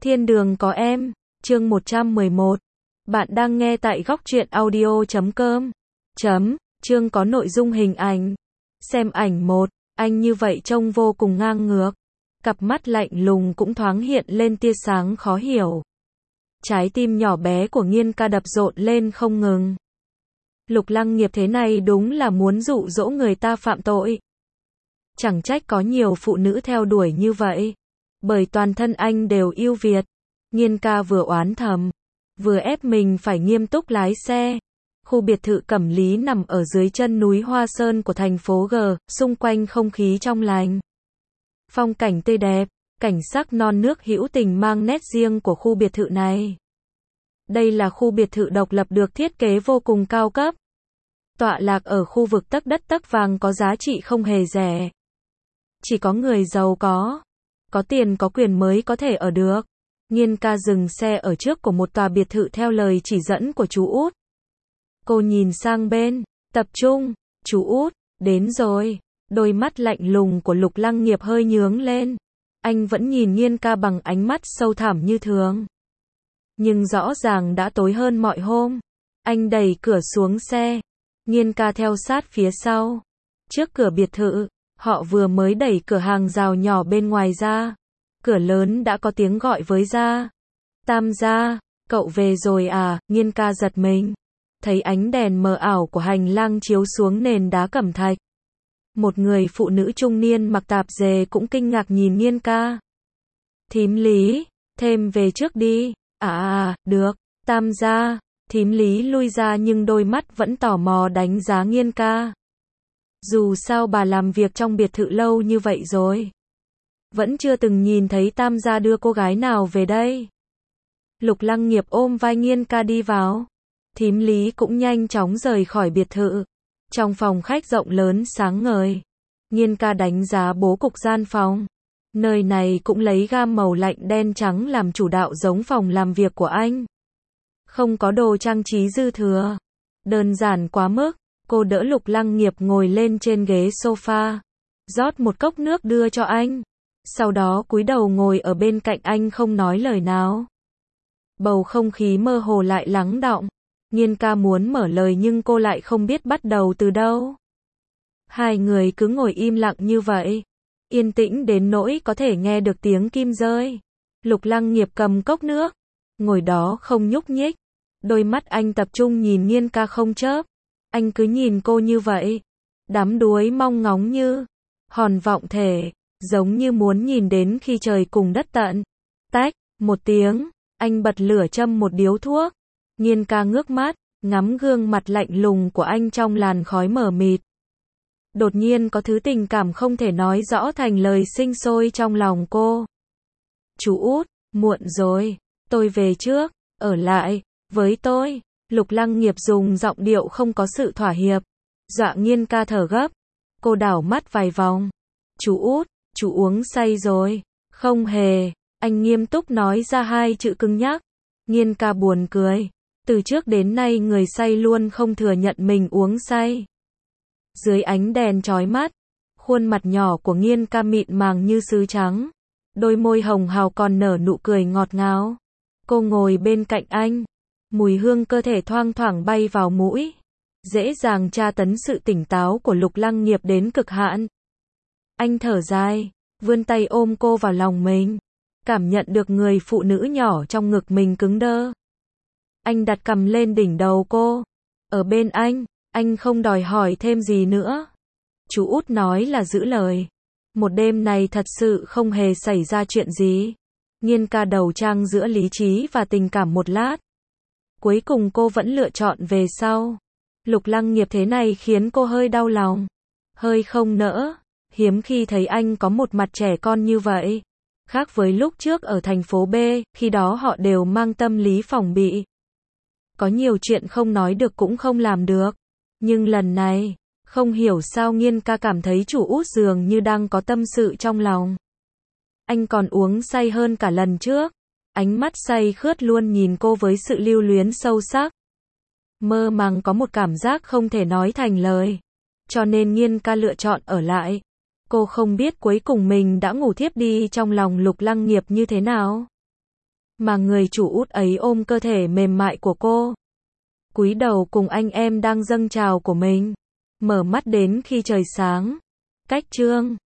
Thiên đường có em, chương 111. Bạn đang nghe tại góc truyện audio.com. Chương có nội dung hình ảnh. Xem ảnh 1, anh như vậy trông vô cùng ngang ngược. Cặp mắt lạnh lùng cũng thoáng hiện lên tia sáng khó hiểu. Trái tim nhỏ bé của Nghiên Ca đập rộn lên không ngừng. Lục Lăng Nghiệp thế này đúng là muốn dụ dỗ người ta phạm tội. Chẳng trách có nhiều phụ nữ theo đuổi như vậy. Bởi toàn thân anh đều ưu việt. Nghiên Ca vừa oán thầm, vừa ép mình phải nghiêm túc lái xe. Khu biệt thự Cẩm Lý nằm ở dưới chân núi Hoa Sơn của thành phố G, xung quanh không khí trong lành. Phong cảnh tươi đẹp, cảnh sắc non nước hữu tình mang nét riêng của khu biệt thự này. Đây là khu biệt thự độc lập được thiết kế vô cùng cao cấp. Tọa lạc ở khu vực tấc đất tấc vàng có giá trị không hề rẻ. Chỉ có người giàu có tiền có quyền mới có thể ở được. Nghiên Ca dừng xe ở trước của một tòa biệt thự theo lời chỉ dẫn của chú Út. Cô nhìn sang bên, tập trung, chú Út, đến rồi. Đôi mắt lạnh lùng của Lục Lăng Nghiệp hơi nhướng lên. Anh vẫn nhìn Nghiên Ca bằng ánh mắt sâu thẳm như thường. Nhưng rõ ràng đã tối hơn mọi hôm. Anh đẩy cửa xuống xe. Nghiên Ca theo sát phía sau. Trước cửa biệt thự, họ vừa mới đẩy cửa hàng rào nhỏ bên ngoài ra. Cửa lớn đã có tiếng gọi với ra. Tam gia, cậu về rồi à? Nghiên Ca giật mình. Thấy ánh đèn mờ ảo của hành lang chiếu xuống nền đá cẩm thạch. Một người phụ nữ trung niên mặc tạp dề cũng kinh ngạc nhìn Nghiên Ca. Thím Lý, thêm về trước đi. Được, tam gia. Thím Lý lui ra nhưng đôi mắt vẫn tò mò đánh giá Nghiên Ca. Dù sao bà làm việc trong biệt thự lâu như vậy rồi. Vẫn chưa từng nhìn thấy tam gia đưa cô gái nào về đây. Lục Lăng Nghiệp ôm vai Nghiên Ca đi vào. Thím Lý cũng nhanh chóng rời khỏi biệt thự. Trong phòng khách rộng lớn sáng ngời. Nghiên Ca đánh giá bố cục gian phòng. Nơi này cũng lấy gam màu lạnh đen trắng làm chủ đạo giống phòng làm việc của anh. Không có đồ trang trí dư thừa. Đơn giản quá mức. Cô đỡ Lục Lăng Nghiệp ngồi lên trên ghế sofa. Rót một cốc nước đưa cho anh. Sau đó cúi đầu ngồi ở bên cạnh anh không nói lời nào. Bầu không khí mơ hồ lại lắng đọng. Nghiên Ca muốn mở lời nhưng cô lại không biết bắt đầu từ đâu. Hai người cứ ngồi im lặng như vậy. Yên tĩnh đến nỗi có thể nghe được tiếng kim rơi. Lục Lăng Nghiệp cầm cốc nước. Ngồi đó không nhúc nhích. Đôi mắt anh tập trung nhìn Nghiên Ca không chớp. Anh cứ nhìn cô như vậy. Đắm đuối mong ngóng như hòn vọng thể. Giống như muốn nhìn đến khi trời cùng đất tận. Tách, một tiếng. Anh bật lửa châm một điếu thuốc. Nghiên Ca ngước mắt, ngắm gương mặt lạnh lùng của anh trong làn khói mờ mịt. Đột nhiên có thứ tình cảm không thể nói rõ thành lời sinh sôi trong lòng cô. Chú Út, muộn rồi, tôi về trước, ở lại, với tôi. Lục Lăng Nghiệp dùng giọng điệu không có sự thỏa hiệp. Dọa Nghiên Ca thở gấp. Cô đảo mắt vài vòng. Chú Út, chú uống say rồi. Không hề, anh nghiêm túc nói ra hai chữ cứng nhắc. Nghiên Ca buồn cười. Từ trước đến nay người say luôn không thừa nhận mình uống say. Dưới ánh đèn chói mắt, khuôn mặt nhỏ của Nghiên Ca mịn màng như sứ trắng. Đôi môi hồng hào còn nở nụ cười ngọt ngào. Cô ngồi bên cạnh anh. Mùi hương cơ thể thoang thoảng bay vào mũi. Dễ dàng tra tấn sự tỉnh táo của Lục Lăng Nghiệp đến cực hạn. Anh thở dài, vươn tay ôm cô vào lòng mình. Cảm nhận được người phụ nữ nhỏ trong ngực mình cứng đơ. Anh đặt cằm lên đỉnh đầu cô. Ở bên anh không đòi hỏi thêm gì nữa. Chú Út nói là giữ lời. Một đêm này thật sự không hề xảy ra chuyện gì. Nghiên Ca đầu trang giữa lý trí và tình cảm một lát. Cuối cùng cô vẫn lựa chọn về sau. Lục Lăng Nghiệp thế này khiến cô hơi đau lòng. Hơi không nỡ. Hiếm khi thấy anh có một mặt trẻ con như vậy. Khác với lúc trước ở thành phố B, khi đó họ đều mang tâm lý phòng bị. Có nhiều chuyện không nói được cũng không làm được. Nhưng lần này, không hiểu sao Nghiên Ca cảm thấy chủ Út dường như đang có tâm sự trong lòng. Anh còn uống say hơn cả lần trước. Ánh mắt say khướt luôn nhìn cô với sự lưu luyến sâu sắc. Mơ màng có một cảm giác không thể nói thành lời. Cho nên Nghiên Ca lựa chọn ở lại. Cô không biết cuối cùng mình đã ngủ thiếp đi trong lòng Lục Lăng Nghiệp như thế nào. mà người chủ út ấy ôm cơ thể mềm mại của cô. Cúi đầu cùng anh em đang dâng trào của mình. Mở mắt đến khi trời sáng. Cách chương